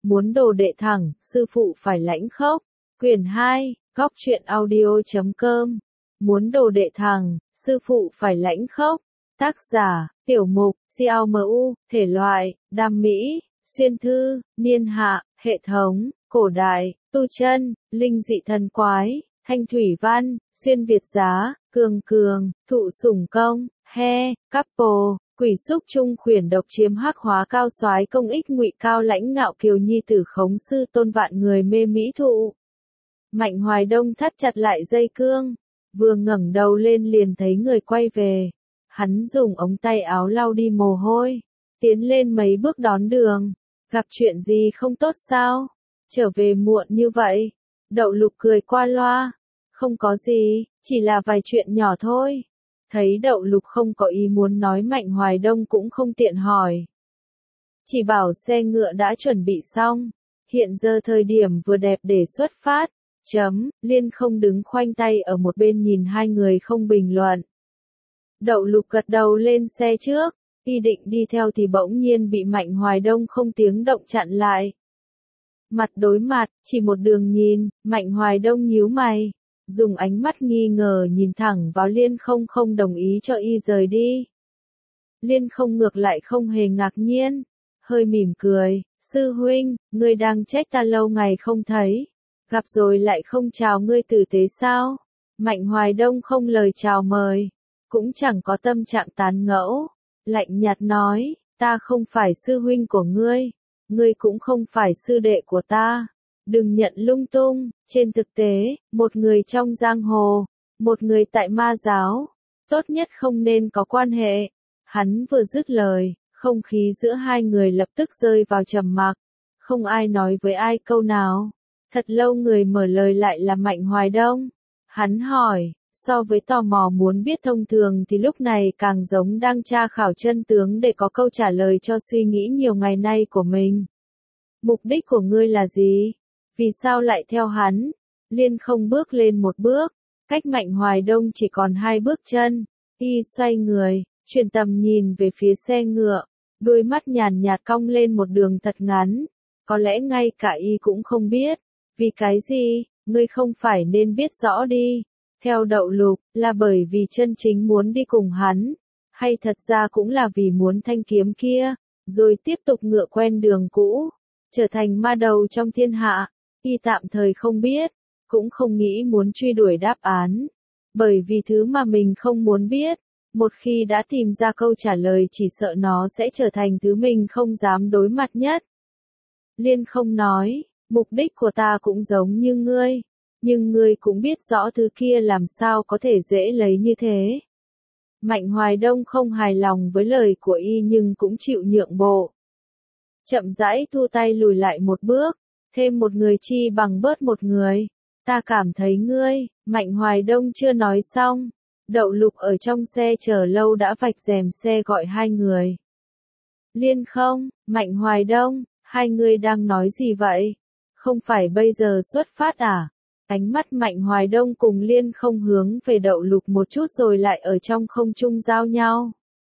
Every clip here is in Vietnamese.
muốn đồ đệ thẳng, sư phụ phải lãnh khốc. Quyển 2, góc truyện audio.com. Muốn đồ đệ thẳng, sư phụ phải lãnh khốc. Tác giả, Tiểu Mục, CLMU, thể loại, đam mỹ, xuyên thư, niên hạ, hệ thống, cổ đại, tu chân, linh dị thần quái, thanh thủy văn, xuyên Việt giá, cường cường, thụ sủng công, he, couple, quỷ xúc trung khuyển độc chiếm hắc hóa cao soái công ích ngụy cao lãnh ngạo kiều nhi tử khống sư tôn vạn người mê mỹ thụ. Mạnh Hoài Đông thắt chặt lại dây cương, vừa ngẩng đầu lên liền thấy người quay về. Hắn dùng ống tay áo lau đi mồ hôi, tiến lên mấy bước đón đường. Gặp chuyện gì không tốt sao? Trở về muộn như vậy. Đậu Lục cười qua loa. Không có gì, chỉ là vài chuyện nhỏ thôi. Thấy Đậu Lục không có ý muốn nói, Mạnh Hoài Đông cũng không tiện hỏi. Chỉ bảo xe ngựa đã chuẩn bị xong. Hiện giờ thời điểm vừa đẹp để xuất phát. Liên không đứng khoanh tay ở một bên nhìn hai người không bình luận. Đậu Lục gật đầu lên xe trước, y định đi theo thì bỗng nhiên bị Mạnh Hoài Đông không tiếng động chặn lại. Mặt đối mặt, chỉ một đường nhìn, Mạnh Hoài Đông nhíu mày, dùng ánh mắt nghi ngờ nhìn thẳng vào Liên không đồng ý cho y rời đi. Liên không ngược lại không hề ngạc nhiên, hơi mỉm cười, sư huynh, ngươi đang trách ta lâu ngày không thấy, gặp rồi lại không chào ngươi tử tế sao? Mạnh Hoài Đông không lời chào mời, cũng chẳng có tâm trạng tán ngẫu, lạnh nhạt nói, ta không phải sư huynh của ngươi cũng không phải sư đệ của ta, đừng nhận lung tung. Trên thực tế, một người trong giang hồ, một người tại ma giáo, tốt nhất không nên có quan hệ. Hắn vừa dứt lời, không khí giữa hai người lập tức rơi vào trầm mặc, không ai nói với ai câu nào. Thật lâu người mở lời lại là Mạnh Hoài Đông. Hắn hỏi, so với tò mò muốn biết thông thường thì lúc này càng giống đang tra khảo chân tướng để có câu trả lời cho suy nghĩ nhiều ngày nay của mình. Mục đích của ngươi là gì? Vì sao lại theo hắn? Liên không bước lên một bước, cách Mạnh Hoài Đông chỉ còn 2 bước chân. Y xoay người, chuyển tầm nhìn về phía xe ngựa, đôi mắt nhàn nhạt cong lên một đường thật ngắn. Có lẽ ngay cả y cũng không biết. Vì cái gì? Ngươi không phải nên biết rõ đi. Theo Đậu Lục, là bởi vì chân chính muốn đi cùng hắn, hay thật ra cũng là vì muốn thanh kiếm kia, rồi tiếp tục ngựa quen đường cũ, trở thành ma đầu trong thiên hạ. Y tạm thời không biết, cũng không nghĩ muốn truy đuổi đáp án, bởi vì thứ mà mình không muốn biết, một khi đã tìm ra câu trả lời chỉ sợ nó sẽ trở thành thứ mình không dám đối mặt nhất. Liên không nói, mục đích của ta cũng giống như ngươi. Nhưng ngươi cũng biết rõ thứ kia làm sao có thể dễ lấy như thế. Mạnh Hoài Đông không hài lòng với lời của y nhưng cũng chịu nhượng bộ. Chậm rãi thu tay lùi lại một bước, thêm một người chi bằng bớt một người. Ta cảm thấy ngươi, Mạnh Hoài Đông chưa nói xong. Đậu Lục ở trong xe chờ lâu đã vạch rèm xe gọi hai người. Liên không, Mạnh Hoài Đông, hai người đang nói gì vậy? Không phải bây giờ xuất phát à? Ánh mắt Mạnh Hoài Đông cùng Liên không hướng về Đậu Lục một chút rồi lại ở trong không trung giao nhau.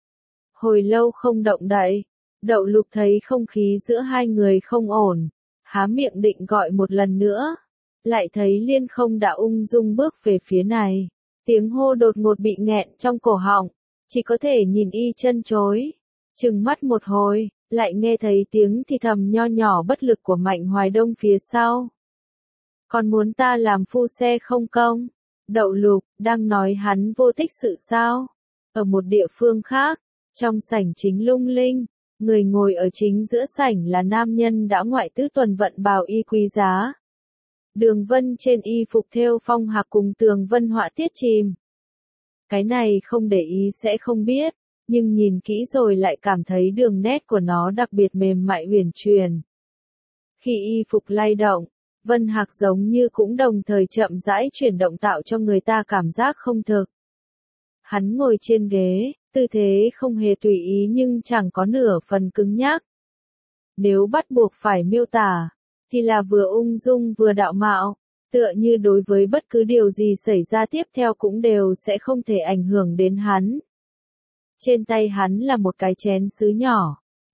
Hồi lâu không động đậy, Đậu Lục thấy không khí giữa hai người không ổn, há miệng định gọi một lần nữa, lại thấy Liên không đã ung dung bước về phía này. Tiếng hô đột ngột bị nghẹn trong cổ họng, chỉ có thể nhìn y chân chối, trừng mắt một hồi, lại nghe thấy tiếng thì thầm nho nhỏ bất lực của Mạnh Hoài Đông phía sau. Còn muốn ta làm phu xe không công? Đậu Lục, đang nói hắn vô tích sự sao? Ở một địa phương khác, trong sảnh chính lung linh, người ngồi ở chính giữa sảnh là nam nhân đã ngoại tứ tuần vận bào y quý giá. Đường vân trên y phục thêu phong hạc cùng tường vân họa tiết chìm. Cái này không để ý sẽ không biết, nhưng nhìn kỹ rồi lại cảm thấy đường nét của nó đặc biệt mềm mại uyển chuyển. Khi y phục lay động, vân hạc giống như cũng đồng thời chậm rãi chuyển động tạo cho người ta cảm giác không thực. Hắn ngồi trên ghế, tư thế không hề tùy ý nhưng chẳng có nửa phần cứng nhắc. Nếu bắt buộc phải miêu tả, thì là vừa ung dung vừa đạo mạo, tựa như đối với bất cứ điều gì xảy ra tiếp theo cũng đều sẽ không thể ảnh hưởng đến hắn. Trên tay hắn là một cái chén sứ nhỏ,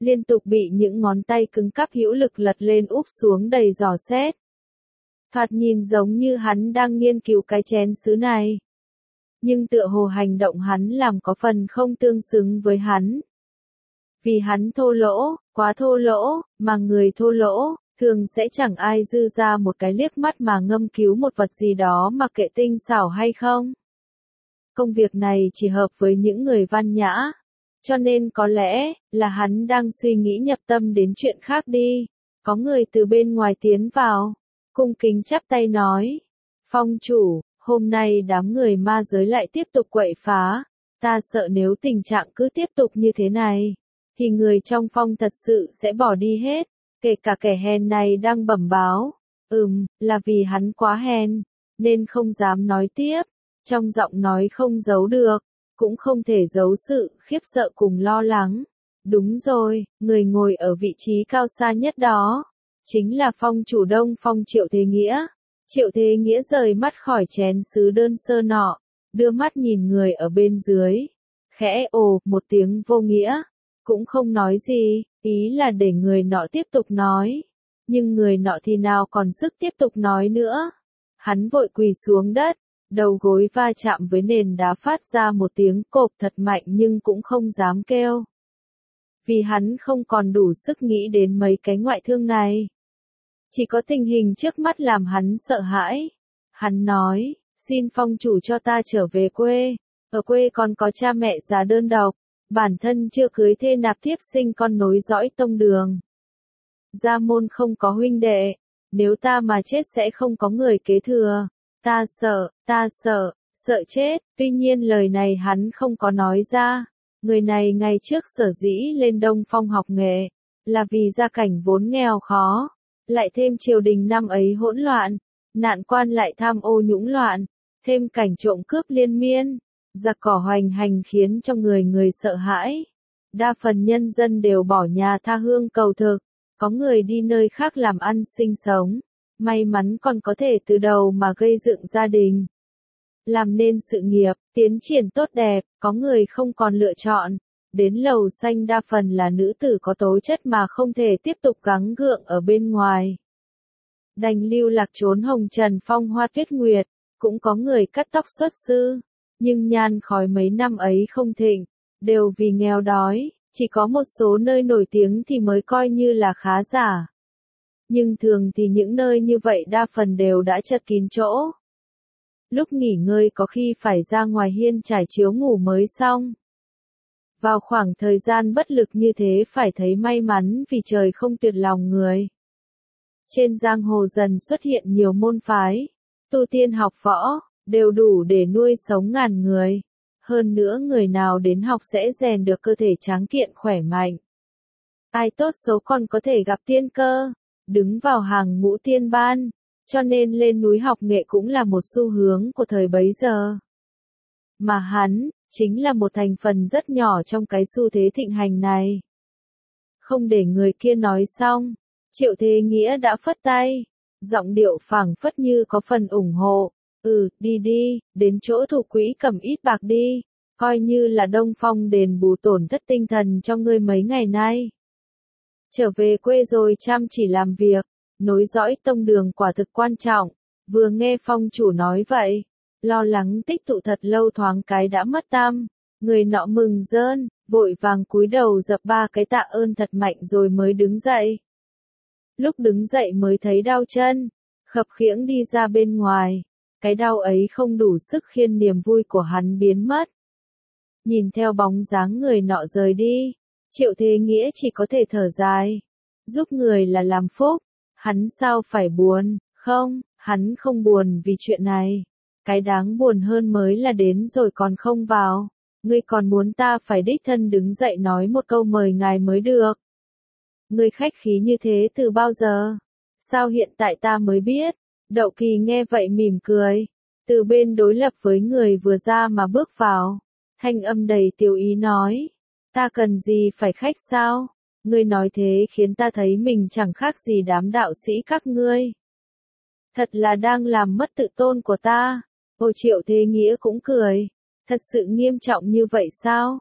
liên tục bị những ngón tay cứng cáp hữu lực lật lên úp xuống đầy dò xét. Thoạt nhìn giống như hắn đang nghiên cứu cái chén sứ này. Nhưng tựa hồ hành động hắn làm có phần không tương xứng với hắn. Vì hắn thô lỗ, quá thô lỗ, mà người thô lỗ, thường sẽ chẳng ai dư ra một cái liếc mắt mà ngâm cứu một vật gì đó mà kệ tinh xảo hay không. Công việc này chỉ hợp với những người văn nhã. Cho nên có lẽ là hắn đang suy nghĩ nhập tâm đến chuyện khác đi. Có người từ bên ngoài tiến vào, cung kính chắp tay nói. Phong chủ, hôm nay đám người ma giới lại tiếp tục quậy phá. Ta sợ nếu tình trạng cứ tiếp tục như thế này, thì người trong phong thật sự sẽ bỏ đi hết. Kể cả kẻ hèn này đang bẩm báo. Là vì hắn quá hèn, nên không dám nói tiếp. Trong giọng nói không giấu được, cũng không thể giấu sự khiếp sợ cùng lo lắng. Đúng rồi, người ngồi ở vị trí cao xa nhất đó, chính là phong chủ Đông Phong Triệu Thế Nghĩa. Triệu Thế Nghĩa rời mắt khỏi chén sứ đơn sơ nọ, đưa mắt nhìn người ở bên dưới. Khẽ ồ một tiếng vô nghĩa, cũng không nói gì, ý là để người nọ tiếp tục nói. Nhưng người nọ thì nào còn sức tiếp tục nói nữa. Hắn vội quỳ xuống đất, đầu gối va chạm với nền đá phát ra một tiếng cộp thật mạnh nhưng cũng không dám kêu. Vì hắn không còn đủ sức nghĩ đến mấy cái ngoại thương này. Chỉ có tình hình trước mắt làm hắn sợ hãi. Hắn nói, xin phong chủ cho ta trở về quê. Ở quê còn có cha mẹ già đơn độc. Bản thân chưa cưới thê nạp thiếp sinh con nối dõi tông đường. Gia môn không có huynh đệ. Nếu ta mà chết sẽ không có người kế thừa. Ta sợ chết. Tuy nhiên lời này hắn không có nói ra. Người này ngày trước sở dĩ lên Đông Phong học nghệ, là vì gia cảnh vốn nghèo khó. Lại thêm triều đình năm ấy hỗn loạn, nạn quan lại tham ô nhũng loạn, thêm cảnh trộm cướp liên miên, giặc cỏ hoành hành khiến cho người sợ hãi. Đa phần nhân dân đều bỏ nhà tha hương cầu thực, có người đi nơi khác làm ăn sinh sống, may mắn còn có thể từ đầu mà gây dựng gia đình. Làm nên sự nghiệp, tiến triển tốt đẹp, có người không còn lựa chọn. Đến lầu xanh đa phần là nữ tử có tố chất mà không thể tiếp tục gắng gượng ở bên ngoài. Đành lưu lạc trốn hồng trần phong hoa tuyết nguyệt, cũng có người cắt tóc xuất sư. Nhưng nhan khói mấy năm ấy không thịnh, đều vì nghèo đói, chỉ có một số nơi nổi tiếng thì mới coi như là khá giả. Nhưng thường thì những nơi như vậy đa phần đều đã chật kín chỗ. Lúc nghỉ ngơi có khi phải ra ngoài hiên trải chiếu ngủ mới xong. Vào khoảng thời gian bất lực như thế phải thấy may mắn vì trời không tuyệt lòng người. Trên giang hồ dần xuất hiện nhiều môn phái, tu tiên học võ, đều đủ để nuôi sống ngàn người. Hơn nữa người nào đến học sẽ rèn được cơ thể tráng kiện khỏe mạnh. Ai tốt xấu còn có thể gặp tiên cơ, đứng vào hàng ngũ tiên ban, cho nên lên núi học nghệ cũng là một xu hướng của thời bấy giờ. Mà hắn, chính là một thành phần rất nhỏ trong cái xu thế thịnh hành này. Không để người kia nói xong, Triệu Thế Nghĩa đã phất tay, giọng điệu phảng phất như có phần ủng hộ. Đi đi, đến chỗ thủ quỹ cầm ít bạc đi, coi như là Đông Phong đền bù tổn thất tinh thần cho ngươi mấy ngày nay. Trở về quê rồi chăm chỉ làm việc, nối dõi tông đường quả thực quan trọng. Vừa nghe phong chủ nói vậy, lo lắng tích tụ thật lâu thoáng cái đã mất tăm. Người nọ mừng rơn, vội vàng cúi đầu dập ba cái tạ ơn thật mạnh rồi mới đứng dậy. Lúc đứng dậy mới thấy đau chân, khập khiễng đi ra bên ngoài. Cái đau ấy không đủ sức khiến niềm vui của hắn biến mất. Nhìn theo bóng dáng người nọ rời đi, Triệu Thế Nghĩa chỉ có thể thở dài. Giúp người là làm phúc, hắn sao phải buồn, không, hắn không buồn vì chuyện này. Cái đáng buồn hơn mới là đến rồi còn không vào. Ngươi còn muốn ta phải đích thân đứng dậy nói một câu mời ngài mới được. Ngươi khách khí như thế từ bao giờ? Sao hiện tại ta mới biết? Đậu Kỳ nghe vậy mỉm cười. Từ bên đối lập với người vừa ra mà bước vào. Thanh âm đầy tiểu ý nói. Ta cần gì phải khách sao? Ngươi nói thế khiến ta thấy mình chẳng khác gì đám đạo sĩ các ngươi. Thật là đang làm mất tự tôn của ta. Triệu Thế Nghĩa cũng cười. Thật sự nghiêm trọng như vậy sao?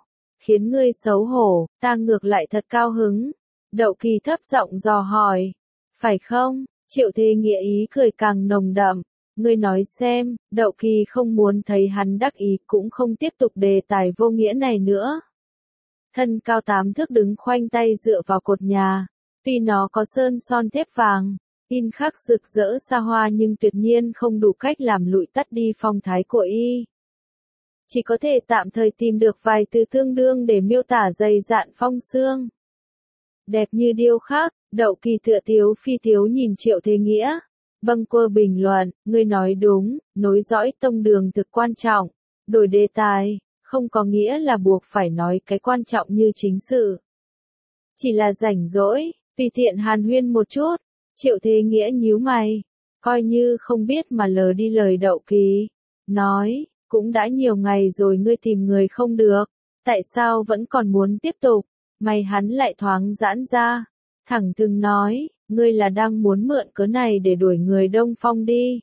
khiến ngươi xấu hổ, ta ngược lại thật cao hứng. Đậu Kỳ thấp giọng dò hỏi, phải không? Triệu Thế Nghĩa ý cười càng nồng đậm, ngươi nói xem, Đậu Kỳ không muốn thấy hắn đắc ý cũng không tiếp tục đề tài vô nghĩa này nữa. Thân cao 8 thước đứng khoanh tay dựa vào cột nhà, tuy nó có sơn son thép vàng, in khắc rực rỡ xa hoa nhưng tuyệt nhiên không đủ cách làm lụi tắt đi phong thái của y. Chỉ có thể tạm thời tìm được vài từ tương đương để miêu tả dày dạn phong xương. Đẹp như điêu khắc, Đậu Kỳ tựa tiếu phi tiếu nhìn Triệu Thế Nghĩa. Bâng quơ bình luận, ngươi nói đúng, nối dõi tông đường thực quan trọng. Đổi đề tài, không có nghĩa là buộc phải nói cái quan trọng như chính sự. Chỉ là rảnh rỗi, tùy tiện hàn huyên một chút. Triệu Thế Nghĩa nhíu mày, coi như không biết mà lờ đi lời Đậu Kỳ. Nói, cũng đã nhiều ngày rồi ngươi tìm người không được, tại sao vẫn còn muốn tiếp tục? Mày hắn lại thoáng giãn ra, thẳng thừng nói, ngươi là đang muốn mượn cớ này để đuổi người Đông Phong đi.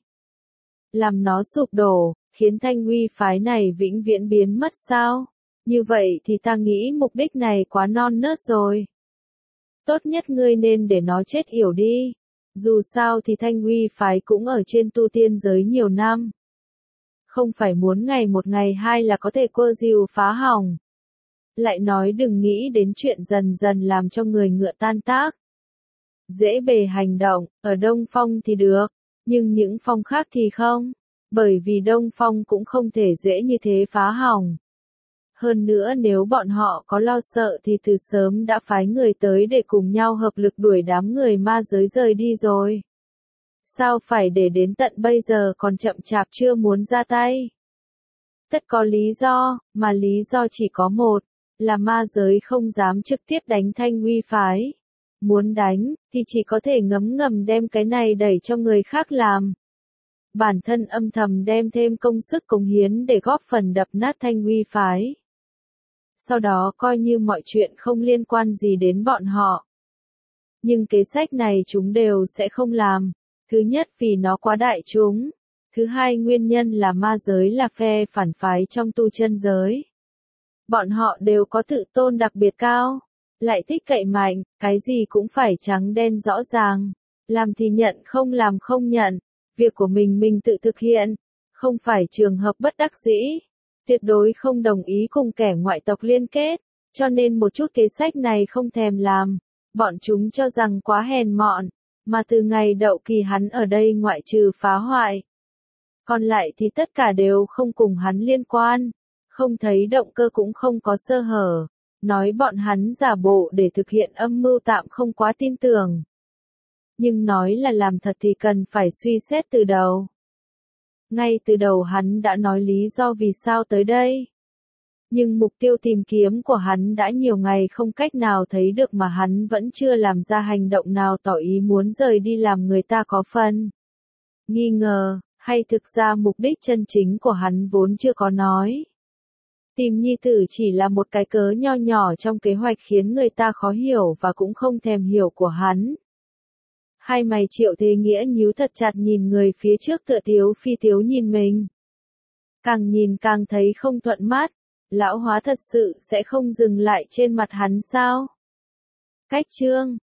Làm nó sụp đổ, khiến Thanh Huy phái này vĩnh viễn biến mất sao? Như vậy thì ta nghĩ mục đích này quá non nớt rồi. Tốt nhất ngươi nên để nó chết yểu đi. Dù sao thì Thanh Huy phái cũng ở trên tu tiên giới nhiều năm. Không phải muốn ngày một ngày hai là có thể quơ dìu phá hỏng. Lại nói đừng nghĩ đến chuyện dần dần làm cho người ngựa tan tác. Dễ bề hành động, ở Đông Phong thì được, nhưng những phong khác thì không, bởi vì Đông Phong cũng không thể dễ như thế phá hỏng. Hơn nữa nếu bọn họ có lo sợ thì từ sớm đã phái người tới để cùng nhau hợp lực đuổi đám người ma giới rời đi rồi. Sao phải để đến tận bây giờ còn chậm chạp chưa muốn ra tay? Tất có lý do, mà lý do chỉ có một, là ma giới không dám trực tiếp đánh Thanh Huy phái. Muốn đánh, thì chỉ có thể ngấm ngầm đem cái này đẩy cho người khác làm. Bản thân âm thầm đem thêm công sức cống hiến để góp phần đập nát Thanh Huy phái. Sau đó coi như mọi chuyện không liên quan gì đến bọn họ. Nhưng kế sách này chúng đều sẽ không làm. Thứ nhất vì nó quá đại chúng. Thứ hai nguyên nhân là ma giới là phe phản phái trong tu chân giới. Bọn họ đều có tự tôn đặc biệt cao. Lại thích cậy mạnh, cái gì cũng phải trắng đen rõ ràng. Làm thì nhận không làm không nhận. Việc của mình tự thực hiện. Không phải trường hợp bất đắc dĩ. Tuyệt đối không đồng ý cùng kẻ ngoại tộc liên kết. Cho nên một chút kế sách này không thèm làm. Bọn chúng cho rằng quá hèn mọn. Mà từ ngày Đậu Kỳ hắn ở đây ngoại trừ phá hoại. Còn lại thì tất cả đều không cùng hắn liên quan. Không thấy động cơ cũng không có sơ hở. Nói bọn hắn giả bộ để thực hiện âm mưu tạm không quá tin tưởng. Nhưng nói là làm thật thì cần phải suy xét từ đầu. Ngay từ đầu hắn đã nói lý do vì sao tới đây. Nhưng mục tiêu tìm kiếm của hắn đã nhiều ngày không cách nào thấy được mà hắn vẫn chưa làm ra hành động nào tỏ ý muốn rời đi làm người ta có phần nghi ngờ, hay thực ra mục đích chân chính của hắn vốn chưa có nói. Tìm nhi tử chỉ là một cái cớ nho nhỏ trong kế hoạch khiến người ta khó hiểu và cũng không thèm hiểu của hắn. Hai mày Triệu Thế Nghĩa nhíu thật chặt nhìn người phía trước tựa tiếu phi tiếu nhìn mình. Càng nhìn càng thấy không thuận mắt. Lão hóa thật sự sẽ không dừng lại trên mặt hắn sao? Cách chương